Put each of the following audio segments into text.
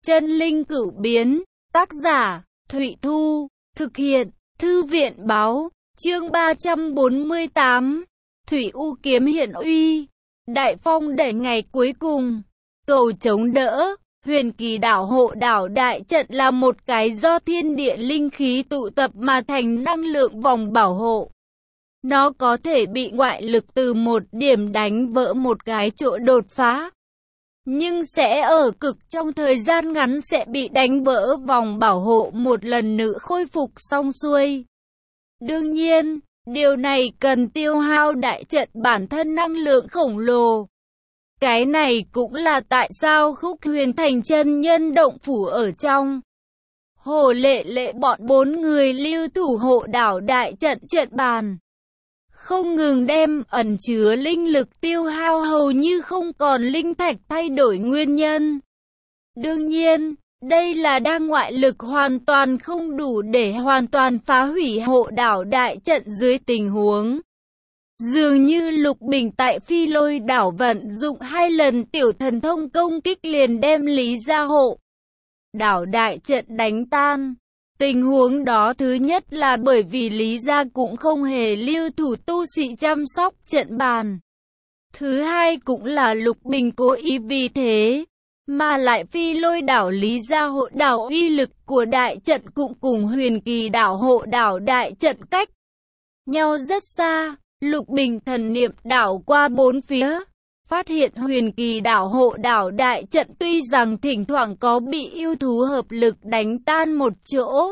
Chân linh cửu biến, tác giả, Thụy Thu, thực hiện, Thư viện báo, chương 348, Thủy U kiếm hiện uy, đại phong đẩy ngày cuối cùng, cầu chống đỡ. Huyền Kỳ đảo hộ đảo đại trận là một cái do thiên địa linh khí tụ tập mà thành năng lượng vòng bảo hộ. Nó có thể bị ngoại lực từ một điểm đánh vỡ một cái chỗ đột phá, nhưng sẽ ở cực trong thời gian ngắn sẽ bị đánh vỡ vòng bảo hộ một lần nữa khôi phục xong xuôi. Đương nhiên, điều này cần tiêu hao đại trận bản thân năng lượng khổng lồ. Cái này cũng là tại sao Khúc Huyền Thành chân nhân động phủ ở trong Hồ Lệ Lệ bọn 4 người lưu thủ hộ đảo đại trận trận bàn, không ngừng đem ẩn chứa linh lực tiêu hao hầu như không còn linh thạch thay đổi nguyên nhân. Đương nhiên, đây là đang ngoại lực hoàn toàn không đủ để hoàn toàn phá hủy hộ đảo đại trận dưới tình huống. Dường như Lục Bình tại Phi Lôi đảo vận dụng 2 lần tiểu thần thông công kích liền đem Lý Gia hộ đảo đại trận đánh tan. Tình huống đó thứ nhất là bởi vì Lý Gia cũng không hề lưu thủ tu sĩ chăm sóc trận bàn. Thứ hai cũng là Lục Bình cố ý vì thế, mà lại Phi Lôi đảo Lý Gia hộ đảo uy lực của đại trận cũng cùng Huyền Kỳ đảo hộ đảo đại trận cách nhau rất xa. Lục Bình thần niệm đảo qua 4 phía, phát hiện Huyền Kỳ đảo hộ đảo đại trận tuy rằng thỉnh thoảng có bị yêu thú hợp lực đánh tan một chỗ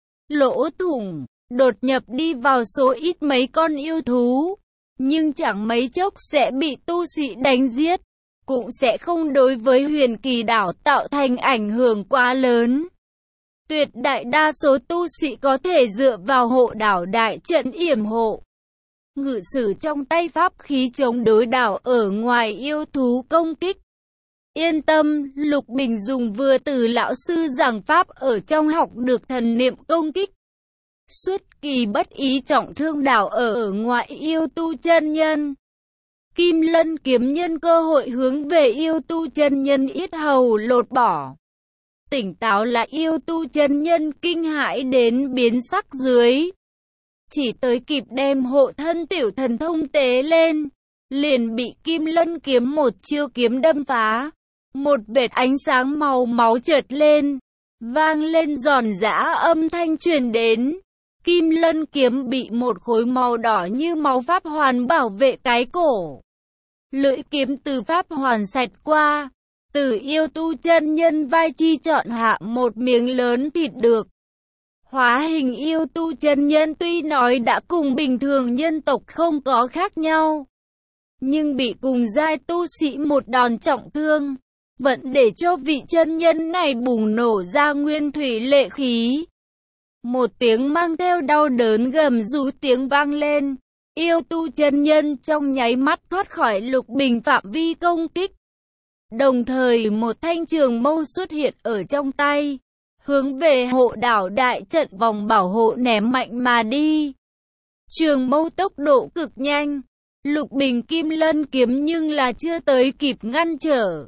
lỗ thủng, đột nhập đi vào số ít mấy con yêu thú, nhưng chẳng mấy chốc sẽ bị tu sĩ đánh giết, cũng sẽ không đối với Huyền Kỳ đảo tạo thành ảnh hưởng quá lớn. Tuyệt đại đa số tu sĩ có thể dựa vào hộ đảo đại trận yểm hộ, ngự sử trong tay pháp khí chống đối đảo ở ngoài yêu thú công kích. Yên tâm, Lục Bình dùng vừa từ lão sư giảng pháp ở trong học được thần niệm công kích. Xuất kỳ bất ý trọng thương đảo ở ngoại yêu tu chân nhân. Kim Lân kiếm nhân cơ hội hướng về yêu tu chân nhân yết hầu lột bỏ. Tỉnh táo là yêu tu chân nhân kinh hãi đến biến sắc dưới. Chỉ tới kịp đem hộ thân tiểu thần thông tế lên, liền bị Kim Lân kiếm một chiêu kiếm đâm phá. Một vệt ánh sáng màu máu chợt lên, vang lên giòn giã âm thanh truyền đến. Kim Lân kiếm bị một khối màu đỏ như máu pháp hoàn bảo vệ cái cổ. Lưỡi kiếm từ pháp hoàn xẹt qua, từ yêu tu chân nhân vai chi chọn hạ một miếng lớn thịt được. Hóa hình yêu tu chân nhân tuy nói đã cùng bình thường nhân tộc không có khác nhau, nhưng bị cùng giai tu sĩ một đòn trọng thương, vẫn để cho vị chân nhân này bùng nổ ra nguyên thủy lệ khí. Một tiếng mang theo đau đớn gầm rú tiếng vang lên, yêu tu chân nhân trong nháy mắt thoát khỏi Lục Bình phạm vi công kích. Đồng thời một thanh trường mâu xuất hiện ở trong tay, hướng về hộ đảo đại trận vòng bảo hộ ném mạnh mà đi. Trường mâu tốc độ cực nhanh, Lục Bình Kim Lân kiếm nhưng là chưa tới kịp ngăn trở.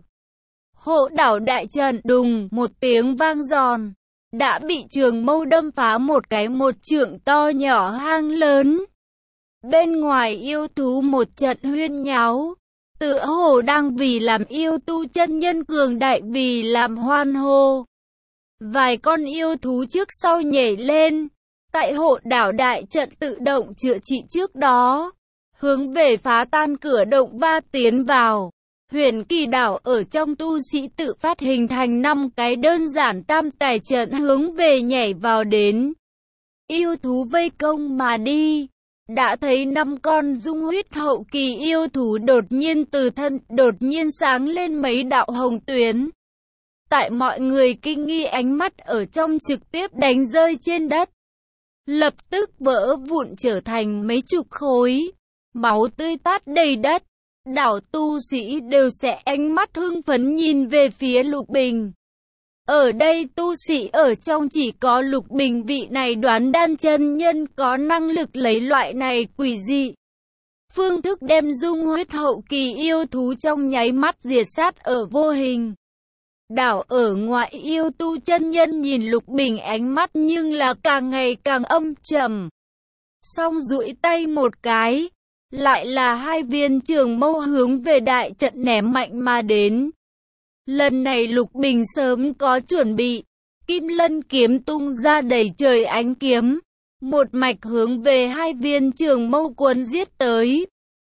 Hộ đảo đại trận đùng một tiếng vang giòn, đã bị trường mâu đâm phá một cái một trượng to nhỏ hang lớn. Bên ngoài yêu thú một trận huyên nháo, tựa hồ đang vì làm yêu tu chân nhân cường đại vì làm hoan hô. Vài con yêu thú trước sau nhảy lên, tại hộ đảo đại trận tự động chữa trị trước đó, hướng về phá tan cửa động va tiến vào. Huyền Kỳ đảo ở trong tu sĩ tự phát hình thành 5 cái đơn giản tam tài trận hướng về nhảy vào đến. Yêu thú vây công mà đi. Đã thấy 5 con dung huyết hậu kỳ yêu thú đột nhiên từ thân đột nhiên sáng lên mấy đạo hồng tuyến. Tại mọi người kinh nghi ánh mắt ở trong trực tiếp đánh rơi trên đất. Lập tức vỡ vụn trở thành mấy chục khối. Máu tươi tát đầy đất. Đảo tu sĩ đều sẽ ánh mắt hưng phấn nhìn về phía Lục Bình. Ở đây tu sĩ ở trong chỉ có Lục Bình vị này đoán đan chân nhân có năng lực lấy loại này quỷ dị phương thức đem dung huyết hậu kỳ yêu thú trong nháy mắt diệt sát ở vô hình. Đảo ở ngoài yêu tu chân nhân nhìn Lục Bình ánh mắt nhưng là càng ngày càng âm trầm. Xong duỗi tay một cái, lại là hai viên trường mâu hướng về đại trận ném mạnh mà đến. Lần này Lục Bình sớm có chuẩn bị, Kim Lân kiếm tung ra đầy trời ánh kiếm, một mạch hướng về hai viên trường mâu cuốn giết tới.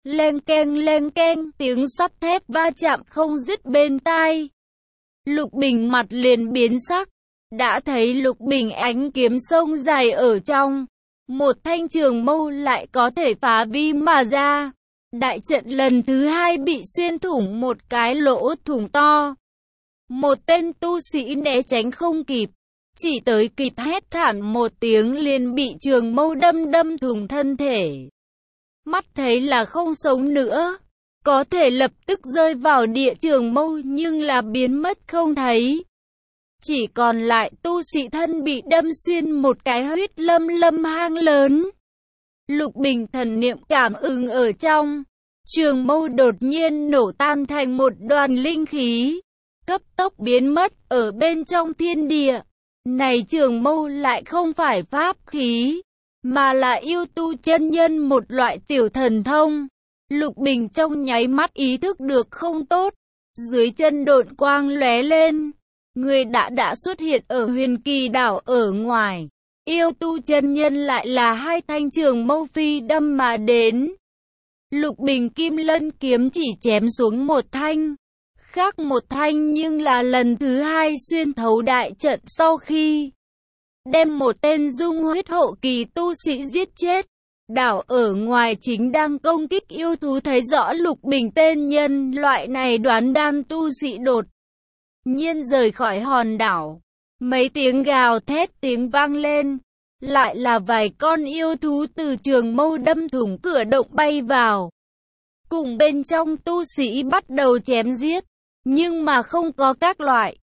Leng keng, tiếng sắt thép va chạm không dứt bên tai. Lục Bình mặt liền biến sắc, đã thấy Lục Bình ánh kiếm sông dài ở trong. Một thanh trường mâu lại có thể phá vi mà ra. Đại trận lần thứ hai bị xuyên thủng một cái lỗ thủng to. Một tên tu sĩ né tránh không kịp, chỉ tới kịp hét thảm một tiếng liền bị trường mâu đâm thủng thân thể. Mắt thấy là không sống nữa, có thể lập tức rơi vào địa trường mâu nhưng là biến mất không thấy. Chỉ còn lại tu sĩ thân bị đâm xuyên một cái huyết lâm hang lớn. Lục Bình thần niệm cảm ứng ở trong, trường mâu đột nhiên nổ tan thành một đoàn linh khí, cấp tốc biến mất ở bên trong thiên địa. Này trường mâu lại không phải pháp khí, mà là yêu tu chân nhân một loại tiểu thần thông. Lục Bình trong nháy mắt ý thức được không tốt, dưới chân độn quang lóe lên. Người đã xuất hiện ở Huyền Kỳ đảo ở ngoài. Yêu tu chân nhân lại là hai thanh trường mâu phi đâm mà đến. Lục Bình Kim Lân kiếm chỉ chém xuống một thanh, khác một thanh nhưng là lần thứ hai xuyên thấu đại trận sau khi đem một tên dung huyết hậu kỳ tu sĩ giết chết. Đảo ở ngoài chính đang công kích yêu thú thấy rõ Lục Bình tên nhân loại này đoán đan tu sĩ đột nhiên rời khỏi hòn đảo. Mấy tiếng gào thét tiếng vang lên, lại là vài con yêu thú từ trường mâu đâm thủng cửa động bay vào. Cùng bên trong tu sĩ bắt đầu chém giết, nhưng mà không có các loại.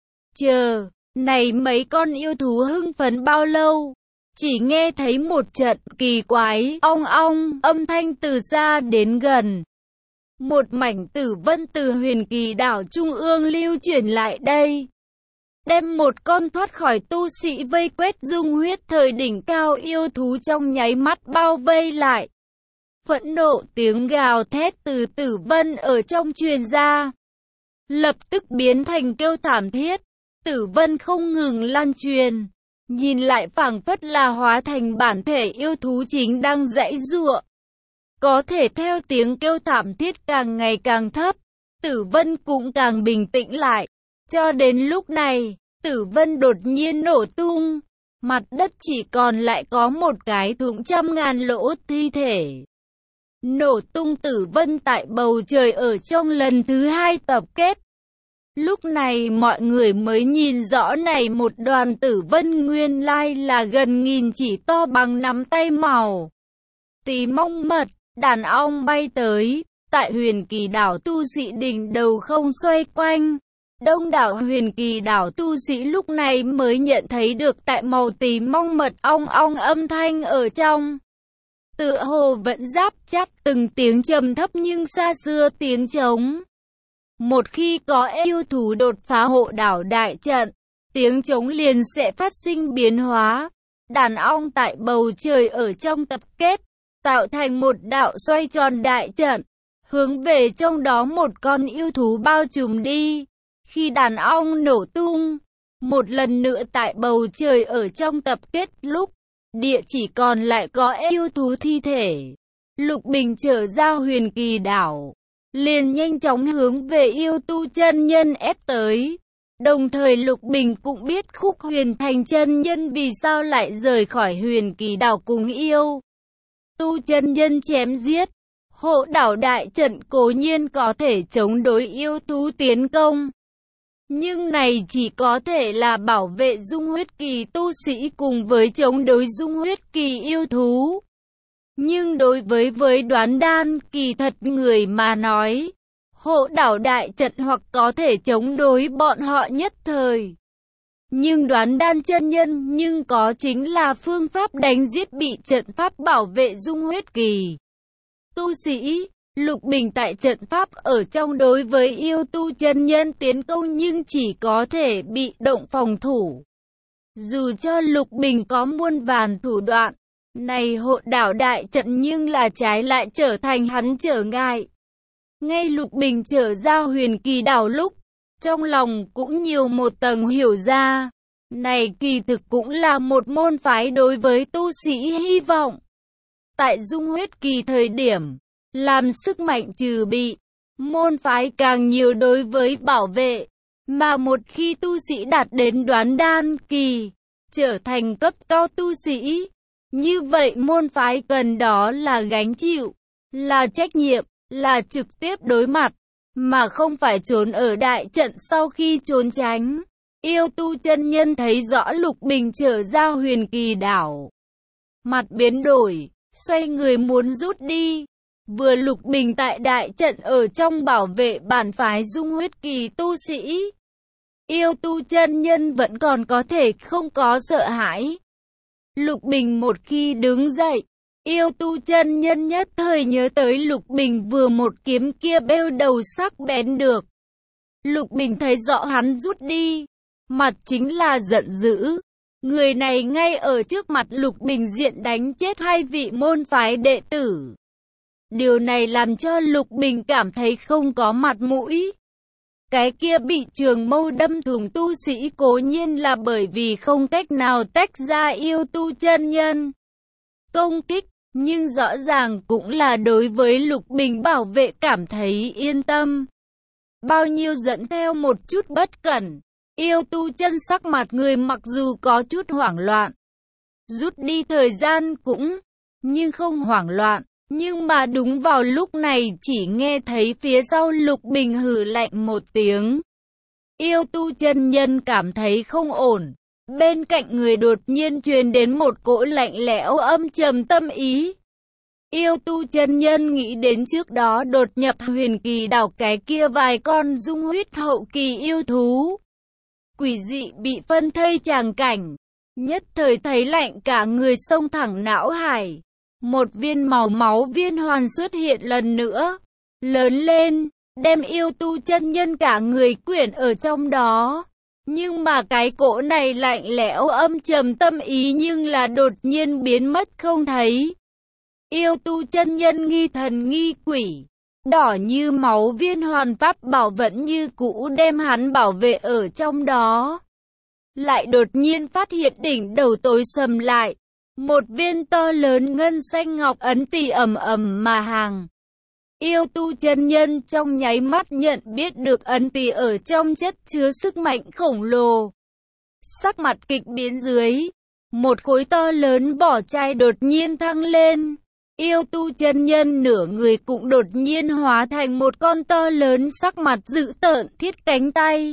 Này mấy con yêu thú hưng phấn bao lâu, chỉ nghe thấy một trận kỳ quái ong ong âm thanh từ xa đến gần. Một mảnh tử vân từ Huyền Kỳ đảo trung ương lưu chuyển lại đây, đem một con thoát khỏi tu sĩ vây quét dung huyết thời đỉnh cao yêu thú trong nháy mắt bao vây lại. Phẫn nộ tiếng gào thét từ tử vân ở trong truyền ra, lập tức biến thành kêu thảm thiết. Tử vân không ngừng lan truyền, nhìn lại phảng phất là hóa thành bản thể yêu thú chính đang giãy giụa. Có thể theo tiếng kêu thảm thiết càng ngày càng thấp, Tử vân cũng càng bình tĩnh lại. Cho đến lúc này, Tử vân đột nhiên nổ tung, mặt đất chỉ còn lại có một cái thủng trăm ngàn lỗ thi thể. Nổ tung tử vân tại bầu trời ở trong lần thứ hai tập kết. Lúc này mọi người mới nhìn rõ này một đoàn tử vân nguyên lai là gần nghìn chỉ to bằng nắm tay màu tím mông mật. Đàn ong bay tới, tại Huyền Kỳ đảo tu sĩ đỉnh đầu không xoay quanh. Đông đảo Huyền Kỳ đảo tu sĩ lúc này mới nhận thấy được tại màu tím mông mật ong ong âm thanh ở trong. Tựa hồ vẫn giáp chắt từng tiếng trầm thấp nhưng xa xưa tiếng trống. Một khi có yêu thú đột phá hộ đảo đại trận, tiếng trống liền sẽ phát sinh biến hóa. Đàn ong tại bầu trời ở trong tập kết, tạo thành một đạo xoay tròn đại trận, hướng về trong đó một con yêu thú bao trùm đi. Khi đàn ong nổ tung, một lần nữa tại bầu trời ở trong tập kết lúc, địa chỉ còn lại có yêu thú thi thể. Lục Bình trở ra Huyền Kỳ đảo, liền nhanh chóng hướng về yêu tu chân nhân ép tới. Đồng thời Lục Bình cũng biết Khúc Huyền Thành chân nhân vì sao lại rời khỏi Huyền Kỳ đảo cùng yêu tu chân nhân chém giết. Hộ đảo đại trận cố nhiên có thể chống đối yêu thú tiến công, nhưng này chỉ có thể là bảo vệ dung huyết kỳ tu sĩ cùng với chống đối dung huyết kỳ yêu thú. Nhưng đối với đoán đan kỳ thật người mà nói, hộ đảo đại trận hoặc có thể chống đối bọn họ nhất thời. Nhưng đoán đan chân nhân nhưng có chính là phương pháp đánh giết bị trận pháp bảo vệ dung huyết kỳ tu sĩ. Lục Bình tại trận pháp ở trong đối với yêu tu chân nhân tiến công nhưng chỉ có thể bị động phòng thủ. Dù cho Lục Bình có muôn vàn thủ đoạn, này hộ đảo đại trận nhưng là trái lại trở thành hắn trở ngại. Ngay Lục Bình trở ra Huyền Kỳ đảo lúc, trong lòng cũng nhiều một tầng hiểu ra. Này kỳ thực cũng là một môn phái đối với tu sĩ hy vọng. Tại Dung Huyết Kỳ thời điểm, làm sức mạnh trừ bị, môn phái càng nhiều đối với bảo vệ. Mà một khi tu sĩ đạt đến Đoán Đan Kỳ, trở thành cấp cao tu sĩ, như vậy môn phái cần đó là gánh chịu, là trách nhiệm, là trực tiếp đối mặt, mà không phải trốn ở đại trận sau khi trốn tránh. Yêu tu chân nhân thấy rõ Lục Bình trở ra Huyền Kỳ đảo, mặt biến đổi, xoay người muốn rút đi. Vừa Lục Bình tại đại trận ở trong bảo vệ bản phái Dung Huyết Kỳ tu sĩ, yêu tu chân nhân vẫn còn có thể không có sợ hãi. Lục Bình một khi đứng dậy, yêu tu chân nhân nhất thời nhớ tới Lục Bình vừa một kiếm kia bêu đầu sắc bén được. Lục Bình thấy rõ hắn rút đi, mặt chính là giận dữ. Người này ngay ở trước mặt Lục Bình diện đánh chết hai vị môn phái đệ tử. Điều này làm cho Lục Bình cảm thấy không có mặt mũi. Cái kia bị trường mâu đâm thủng tu sĩ cố nhiên là bởi vì không cách nào tách ra yêu tu chân nhân công kích, nhưng rõ ràng cũng là đối với Lục Bình bảo vệ cảm thấy yên tâm. Bao nhiêu dẫn theo một chút bất cẩn, yêu tu chân sắc mặt người mặc dù có chút hoảng loạn, rút đi thời gian cũng, nhưng không hoảng loạn. Nhưng mà đúng vào lúc này chỉ nghe thấy phía sau Lục Bình hừ lạnh một tiếng. Yêu tu chân nhân cảm thấy không ổn. Bên cạnh người đột nhiên truyền đến một cỗ lạnh lẽo âm trầm tâm ý. Yêu tu chân nhân nghĩ đến trước đó đột nhập Huyền Kỳ đảo cái kia vài con dung huyết hậu kỳ yêu thú. Quỷ dị bị phân thây tràng cảnh. Nhất thời thấy lạnh cả người xông thẳng não hải. Một viên màu máu viên hoàn xuất hiện lần nữa, lớn lên, đem yêu tu chân nhân cả người quyển ở trong đó. Nhưng mà cái cỗ này lạnh lẽo âm trầm tâm ý nhưng là đột nhiên biến mất không thấy. Yêu tu chân nhân nghi thần nghi quỷ, đỏ như máu viên hoàn pháp bảo vẫn như cũ đem hắn bảo vệ ở trong đó. Lại đột nhiên phát hiện đỉnh đầu tối sầm lại. Một viên to lớn ngân xanh ngọc ấn tỳ ầm ầm mà hàng. Yêu tu chân nhân trong nháy mắt nhận biết được ấn tỳ ở trong chất chứa sức mạnh khổng lồ. Sắc mặt kịch biến dưới, một khối to lớn vỏ chai đột nhiên thăng lên. Yêu tu chân nhân nửa người cũng đột nhiên hóa thành một con to lớn sắc mặt dữ tợn thiết cánh tay.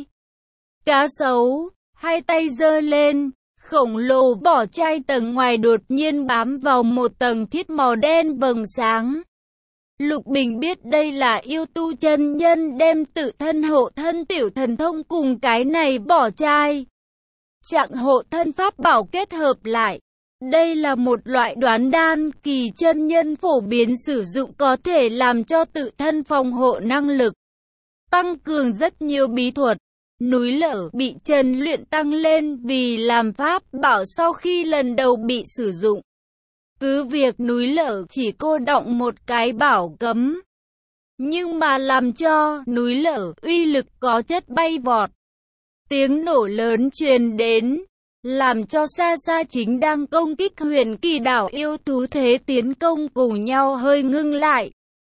Cá sấu, hai tay giơ lên. Khổng lồ vỏ chai tầng ngoài đột nhiên bám vào một tầng thiết màu đen vầng sáng. Lục Bình biết đây là yêu tu chân nhân đem tự thân hộ thân tiểu thần thông cùng cái này vỏ chai. Trạng hộ thân pháp bảo kết hợp lại. Đây là một loại Đoán Đan Kỳ chân nhân phổ biến sử dụng có thể làm cho tự thân phòng hộ năng lực. Tăng cường rất nhiều bí thuật. Núi lở bị Trần luyện tăng lên vì làm pháp bảo sau khi lần đầu bị sử dụng. Cứ việc núi lở chỉ cô đọng một cái bảo cấm, nhưng mà làm cho núi lở uy lực có chất bay vọt. Tiếng nổ lớn truyền đến, làm cho xa xa chính đang công kích Huyền Kỳ đảo yêu thú thế tiến công cùng nhau hơi ngưng lại.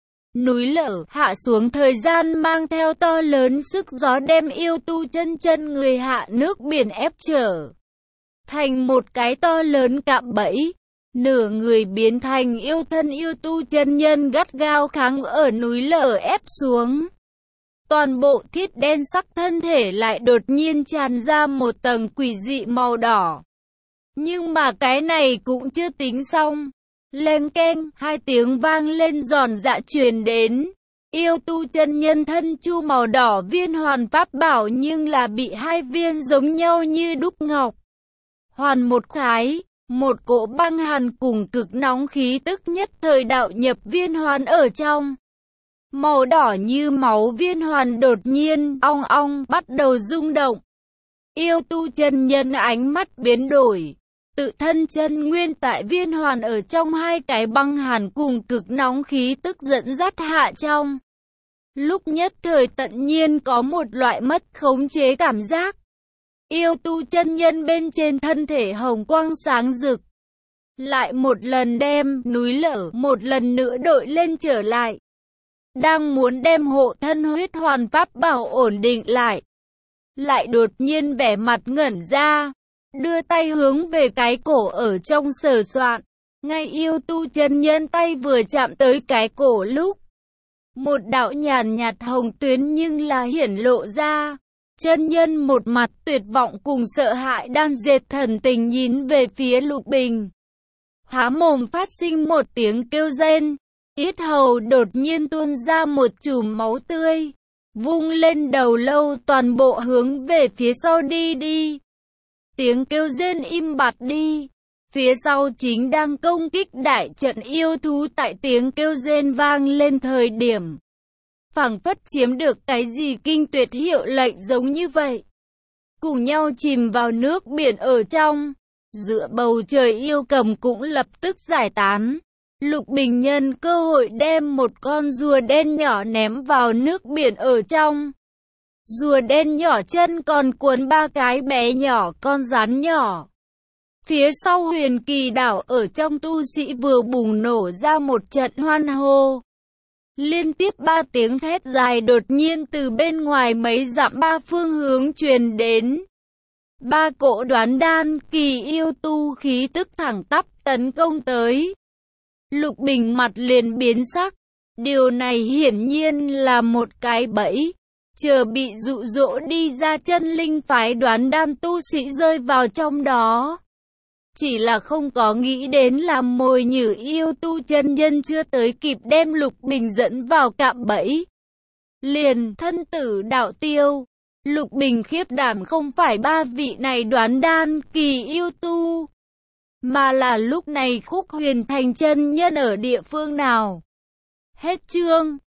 Núi lở hạ xuống thời gian mang theo to lớn sức gió đem yêu tu chân chân người hạ nước biển ép trở thành một cái to lớn cạm bẫy. Nửa người biến thành yêu thân yêu tu chân nhân gắt gao kháng ở núi lở ép xuống. Toàn bộ thiết đen sắc thân thể lại đột nhiên tràn ra một tầng quỷ dị màu đỏ. Nhưng mà cái này cũng chưa tính xong. Leng keng, hai tiếng vang lên giòn dạ truyền đến. Yêu tu chân nhân thân chu màu đỏ viên hoàn pháp bảo nhưng là bị hai viên giống nhau như đúc ngọc. Hoàn một khái, một cỗ băng hàn cùng cực nóng khí tức nhất thời đạo nhập viên hoàn ở trong. Màu đỏ như máu viên hoàn đột nhiên, ong ong, bắt đầu rung động. Yêu tu chân nhân ánh mắt biến đổi. Tự thân chân nguyên tại viên hoàn ở trong hai cái băng hàn cùng cực nóng khí tức dẫn dắt hạ trong. Lúc nhất thời tận nhiên có một loại mất khống chế cảm giác. Yêu tu chân nhân bên trên thân thể hồng quang sáng rực. Lại một lần đem núi lở một lần nữa đội lên trở lại. Đang muốn đem hộ thân huyết hoàn pháp bảo ổn định lại. Lại đột nhiên vẻ mặt ngẩn ra. Đưa tay hướng về cái cổ ở trong sờ soạn. Ngay yêu tu chân nhân tay vừa chạm tới cái cổ lúc. Một đạo nhàn nhạt hồng tuyến nhưng là hiển lộ ra. Chân nhân một mặt tuyệt vọng cùng sợ hãi đan dệt thần tình nhìn về phía Lục Bình. Há mồm phát sinh một tiếng kêu rên. Yết hầu đột nhiên tuôn ra một chùm máu tươi. Vung lên đầu lâu toàn bộ hướng về phía sau đi. Tiếng kêu rên im bặt đi. Phía sau chính đang công kích đại trận yêu thú tại tiếng kêu rên vang lên thời điểm. Phảng phất chiếm được cái gì kinh tuyệt hiệu lệnh giống như vậy. Cùng nhau chìm vào nước biển ở trong. Giữa bầu trời yêu cầm cũng lập tức giải tán. Lục Bình nhân cơ hội đem một con rùa đen nhỏ ném vào nước biển ở trong. Rùa đen nhỏ chân còn cuốn ba cái bé nhỏ con rắn nhỏ. Phía sau Huyền Kỳ đảo ở trong tu sĩ vừa bùng nổ ra một trận hoan hô. Liên tiếp ba tiếng thét dài đột nhiên từ bên ngoài mấy dặm ba phương hướng truyền đến. Ba cỗ đoán đan kỳ yêu tu khí tức thẳng tắp tấn công tới. Lục Bình mặt liền biến sắc. Điều này hiển nhiên là một cái bẫy. Chờ bị dụ dỗ đi ra chân linh phái đoán đan tu sĩ rơi vào trong đó. Chỉ là không có nghĩ đến làm mồi nhử yêu tu chân nhân chưa tới kịp đem Lục Bình dẫn vào cạm bẫy. Liền thân tử đạo tiêu. Lục Bình khiếp đảm không phải ba vị này đoán đan kỳ yêu tu. Mà là lúc này Khúc Huyền Thành chân nhân ở địa phương nào. Hết chương.